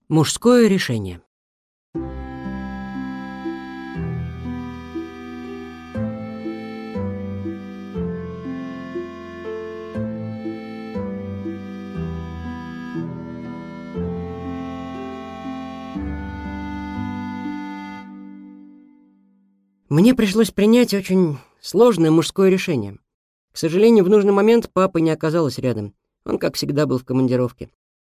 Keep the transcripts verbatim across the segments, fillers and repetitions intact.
Мужское решение. Мне пришлось принять очень сложное мужское решение. К сожалению, в нужный момент папы не оказалось рядом. Он, как всегда, был в командировке.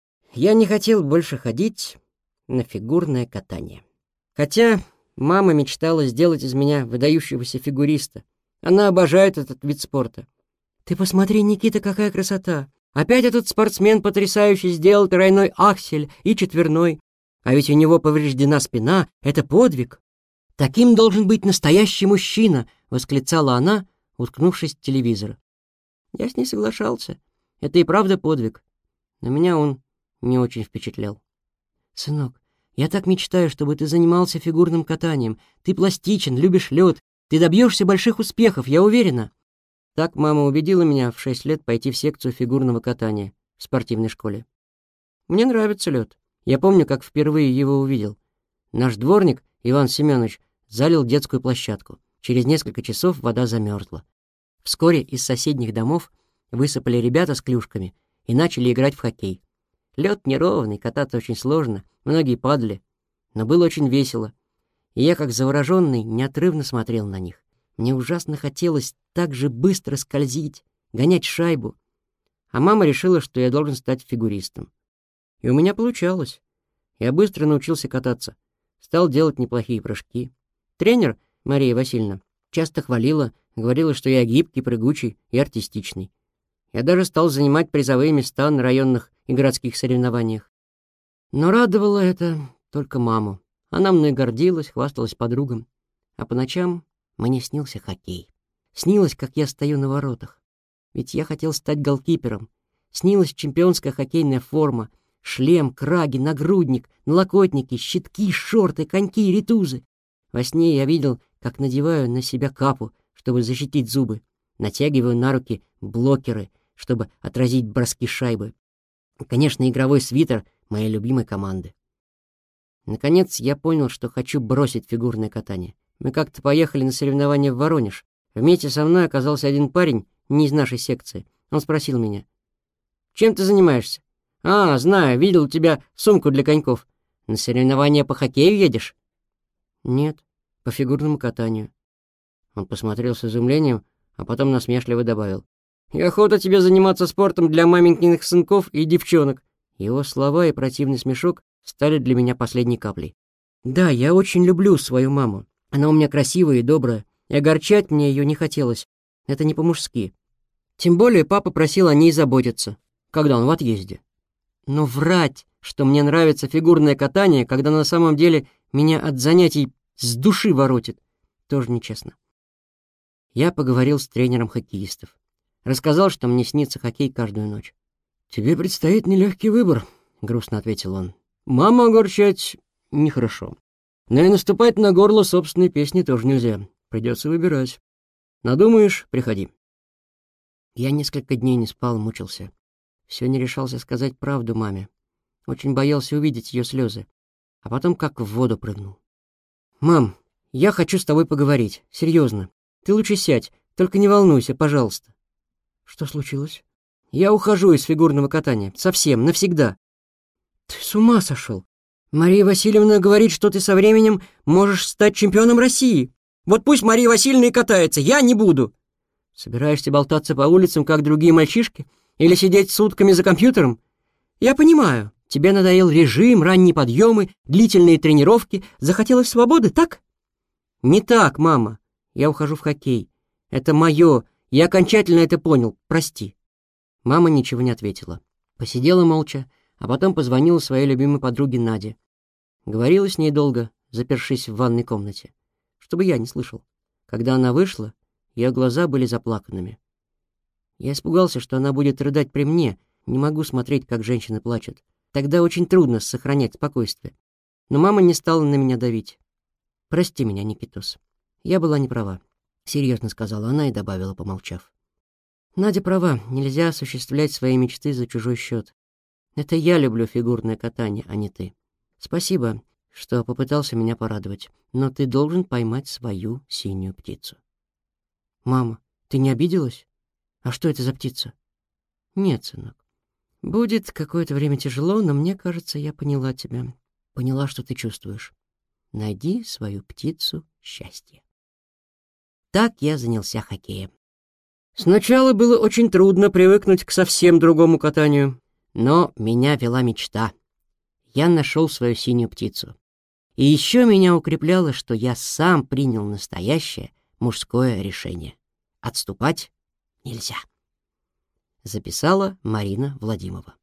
Я не хотел больше ходить на фигурное катание. Хотя мама мечтала сделать из меня выдающегося фигуриста. Она обожает этот вид спорта. «Ты посмотри, Никита, какая красота! Опять этот спортсмен потрясающий сделал тройной аксель и четверной. А ведь у него повреждена спина. Это подвиг. Таким должен быть настоящий мужчина!» — восклицала она, уткнувшись в телевизор. Я с ней соглашался. Это и правда подвиг. Но меня он не очень впечатлял. «Сынок, я так мечтаю, чтобы ты занимался фигурным катанием. Ты пластичен, любишь лед. Ты добьешься больших успехов, я уверена». Так мама убедила меня в шесть лет пойти в секцию фигурного катания в спортивной школе. Мне нравится лед. Я помню, как впервые его увидел. Наш дворник, Иван Семенович, залил детскую площадку. Через несколько часов вода замерзла. Вскоре из соседних домов высыпали ребята с клюшками и начали играть в хоккей. Лед неровный, кататься очень сложно, многие падали, но было очень весело. И я, как завороженный, неотрывно смотрел на них. Мне ужасно хотелось так же быстро скользить, гонять шайбу. А мама решила, что я должен стать фигуристом. И у меня получалось. Я быстро научился кататься, стал делать неплохие прыжки. Тренер, Мария Васильевна, часто хвалила, говорила, что я гибкий, прыгучий и артистичный. Я даже стал занимать призовые места на районных и городских соревнованиях. Но радовало это только маму. Она мной гордилась, хвасталась подругам. А по ночам мне снился хоккей. Снилось, как я стою на воротах. Ведь я хотел стать голкипером. Снилась чемпионская хоккейная форма, шлем, краги, нагрудник, налокотники, щитки, шорты, коньки, ритузы. Во сне я видел, как надеваю на себя капу, чтобы защитить зубы, натягиваю на руки блокеры, чтобы отразить броски шайбы. И, конечно, игровой свитер моей любимой команды. Наконец, я понял, что хочу бросить фигурное катание. Мы как-то поехали на соревнования в Воронеж. Вместе со мной оказался один парень, не из нашей секции. Он спросил меня: «Чем ты занимаешься?» «А, знаю, видел у тебя сумку для коньков. На соревнования по хоккею едешь?» «Нет, по фигурному катанию». Он посмотрел с изумлением, а потом насмешливо добавил: «И охота тебе заниматься спортом для маменькиных сынков и девчонок». Его слова и противный смешок стали для меня последней каплей. Да, я очень люблю свою маму. Она у меня красивая и добрая, и огорчать мне ее не хотелось. Это не по-мужски. Тем более папа просил о ней заботиться, когда он в отъезде. Но врать, что мне нравится фигурное катание, когда на самом деле меня от занятий с души воротит, тоже нечестно. Я поговорил с тренером хоккеистов. Рассказал, что мне снится хоккей каждую ночь. «Тебе предстоит нелегкий выбор», — грустно ответил он. «Маму огорчать нехорошо. Но и наступать на горло собственной песни тоже нельзя. Придется выбирать. Надумаешь — приходи». Я несколько дней не спал, мучился. Все не решался сказать правду маме. Очень боялся увидеть ее слезы. А потом как в воду прыгнул. «Мам, я хочу с тобой поговорить. Серьезно. Ты лучше сядь, только не волнуйся, пожалуйста». «Что случилось?» «Я ухожу из фигурного катания. Совсем, навсегда». «Ты с ума сошел? Мария Васильевна говорит, что ты со временем можешь стать чемпионом России. Вот пусть Мария Васильевна и катается, я не буду». «Собираешься болтаться по улицам, как другие мальчишки? Или сидеть сутками за компьютером? Я понимаю, тебе надоел режим, ранние подъемы, длительные тренировки, захотелось свободы, так?» «Не так, мама. Я ухожу в хоккей. Это мое. Я окончательно это понял. Прости». Мама ничего не ответила. Посидела молча, а потом позвонила своей любимой подруге Наде. Говорила с ней долго, запершись в ванной комнате, чтобы я не слышал. Когда она вышла, ее глаза были заплаканными. Я испугался, что она будет рыдать при мне. Не могу смотреть, как женщины плачут. Тогда очень трудно сохранять спокойствие. Но мама не стала на меня давить. «Прости меня, Никитос. Я была не права», — серьезно сказала она и добавила, помолчав. «Надя права, нельзя осуществлять свои мечты за чужой счет. Это я люблю фигурное катание, а не ты. Спасибо, что попытался меня порадовать, но ты должен поймать свою синюю птицу. Мама, ты не обиделась? А что это за птица? Нет, сынок. Будет какое-то время тяжело, но мне кажется, я поняла тебя. Поняла, что ты чувствуешь. Найди свою птицу счастья. Так я занялся хоккеем. Сначала было очень трудно привыкнуть к совсем другому катанию, но меня вела мечта. Я нашел свою синюю птицу. И еще меня укрепляло, что я сам принял настоящее мужское решение. Отступать нельзя. Записала Марина Владимирова.